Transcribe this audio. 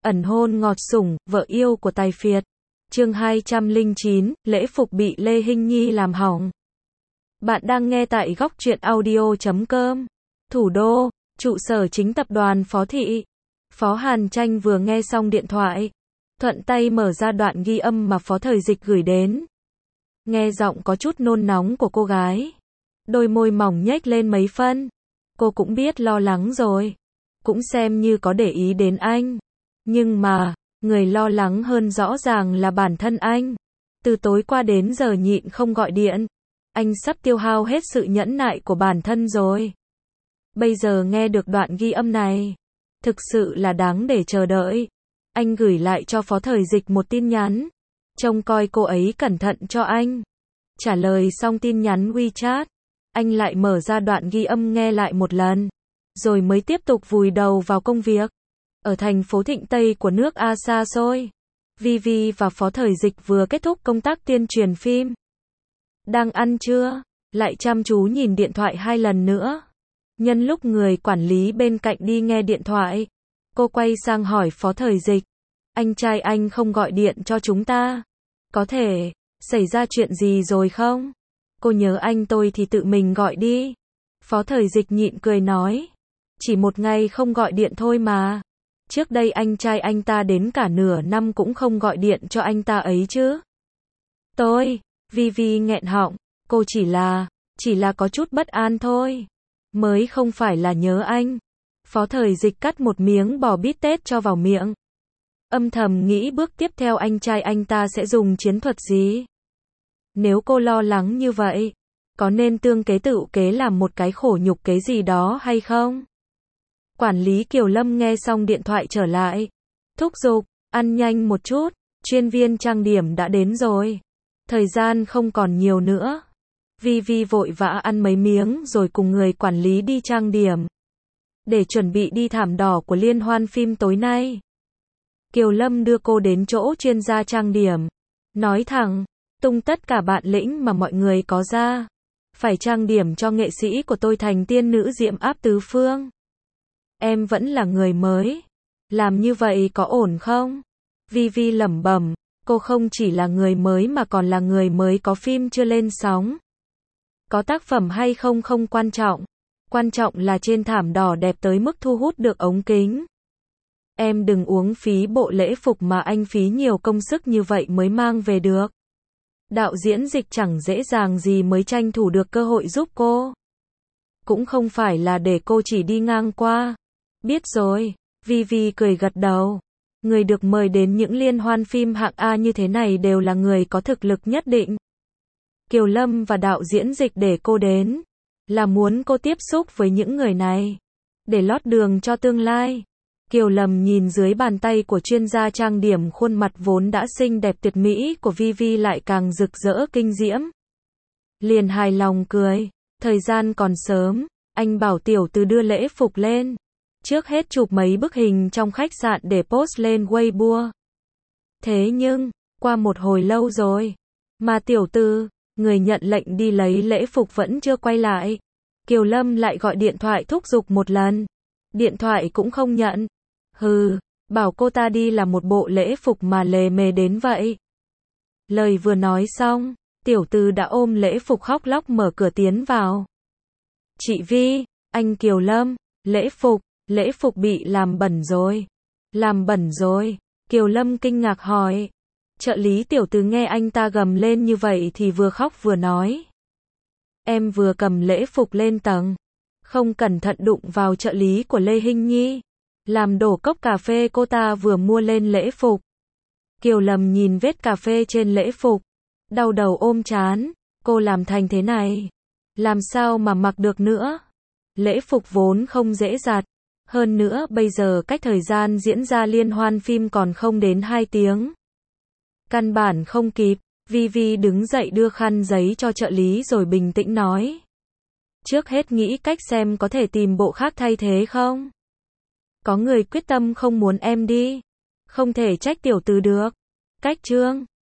ẩn hôn ngọt sủng, vợ yêu của tài phiệt. Chương 209, lễ phục bị Lê Hinh Nhi làm hỏng. Bạn đang nghe tại góc truyện audio.com. Thủ đô, trụ sở chính tập đoàn Phó Thị. Phó Hàn Tranh vừa nghe xong điện thoại, thuận tay mở ra đoạn ghi âm mà Phó Thời Dịch gửi đến. Nghe giọng có chút nôn nóng của cô gái, đôi môi mỏng nhếch lên mấy phân. Cô cũng biết lo lắng rồi, cũng xem như có để ý đến anh. Nhưng mà, người lo lắng hơn rõ ràng là bản thân anh. Từ tối qua đến giờ nhịn không gọi điện, anh sắp tiêu hao hết sự nhẫn nại của bản thân rồi. Bây giờ nghe được đoạn ghi âm này, thực sự là đáng để chờ đợi. Anh gửi lại cho Phó Thời Dịch một tin nhắn, trông coi cô ấy cẩn thận cho anh. Trả lời xong tin nhắn WeChat, anh lại mở ra đoạn ghi âm nghe lại một lần, rồi mới tiếp tục vùi đầu vào công việc. Ở thành phố Thịnh Tây của nước A xa xôi, Vivi và Phó Thời Dịch vừa kết thúc công tác tuyên truyền phim. Đang ăn trưa, lại chăm chú nhìn điện thoại 2 lần nữa. Nhân lúc người quản lý bên cạnh đi nghe điện thoại, cô quay sang hỏi Phó Thời Dịch, anh trai anh không gọi điện cho chúng ta, có thể xảy ra chuyện gì rồi không? Cô nhớ anh tôi thì tự mình gọi đi. Phó Thời Dịch nhịn cười nói, chỉ một ngày không gọi điện thôi mà. Trước đây anh trai anh ta đến cả nửa năm cũng không gọi điện cho anh ta ấy chứ. Vivi nghẹn họng, cô chỉ là có chút bất an thôi. Mới không phải là nhớ anh. Phó Thời Dịch cắt một miếng bò bít tết cho vào miệng. Âm thầm nghĩ bước tiếp theo anh trai anh ta sẽ dùng chiến thuật gì. Nếu cô lo lắng như vậy, có nên tương kế tự kế làm một cái khổ nhục kế gì đó hay không? Quản lý Kiều Lâm nghe xong điện thoại trở lại, thúc giục, ăn nhanh một chút, chuyên viên trang điểm đã đến rồi. Thời gian không còn nhiều nữa. Vivi vội vã ăn mấy miếng rồi cùng người quản lý đi trang điểm, để chuẩn bị đi thảm đỏ của liên hoan phim tối nay. Kiều Lâm đưa cô đến chỗ chuyên gia trang điểm, nói thẳng, tung tất cả bản lĩnh mà mọi người có ra, phải trang điểm cho nghệ sĩ của tôi thành tiên nữ diệm áp tứ phương. Em vẫn là người mới, làm như vậy có ổn không? Vivi lẩm bẩm, cô không chỉ là người mới mà còn là người mới có phim chưa lên sóng. Có tác phẩm hay không không quan trọng, quan trọng là trên thảm đỏ đẹp tới mức thu hút được ống kính. Em đừng uống phí bộ lễ phục mà anh phí nhiều công sức như vậy mới mang về được. Đạo diễn Dịch chẳng dễ dàng gì mới tranh thủ được cơ hội giúp cô. Cũng không phải là để cô chỉ đi ngang qua. Biết rồi, Vivi cười gật đầu. Người được mời đến những liên hoan phim hạng A như thế này đều là người có thực lực nhất định. Kiều Lâm và đạo diễn Dịch để cô đến, là muốn cô tiếp xúc với những người này, để lót đường cho tương lai. Kiều Lâm nhìn dưới bàn tay của chuyên gia trang điểm, khuôn mặt vốn đã xinh đẹp tuyệt mỹ của Vivi lại càng rực rỡ kinh diễm. Liền hài lòng cười, thời gian còn sớm, anh bảo tiểu từ đưa lễ phục lên. Trước hết chụp mấy bức hình trong khách sạn để post lên Weibo. Thế nhưng, qua một hồi lâu rồi, mà tiểu từ, người nhận lệnh đi lấy lễ phục vẫn chưa quay lại. Kiều Lâm lại gọi điện thoại thúc giục một lần, điện thoại cũng không nhận. Bảo cô ta đi là một bộ lễ phục mà lề mề đến vậy. Lời vừa nói xong, tiểu từ đã ôm lễ phục khóc lóc mở cửa tiến vào. Chị Vi, anh Kiều Lâm, lễ phục bị làm bẩn rồi. Làm bẩn rồi? Kiều Lâm kinh ngạc hỏi. Trợ lý tiểu từ nghe anh ta gầm lên như vậy thì vừa khóc vừa nói. Em vừa cầm lễ phục lên tầng, không cẩn thận đụng vào trợ lý của Lê Hinh Nhi, làm đổ cốc cà phê cô ta vừa mua lên lễ phục. Kiều Lâm nhìn vết cà phê trên lễ phục, đau đầu ôm trán, cô làm thành thế này, làm sao mà mặc được nữa? Lễ phục vốn không dễ giặt, hơn nữa bây giờ cách thời gian diễn ra liên hoan phim còn không đến 2 tiếng. Căn bản không kịp. Vivi đứng dậy đưa khăn giấy cho trợ lý rồi bình tĩnh nói. Trước hết nghĩ cách xem có thể tìm bộ khác thay thế không? Có người quyết tâm không muốn em đi, không thể trách tiểu từ được. Cách Trương,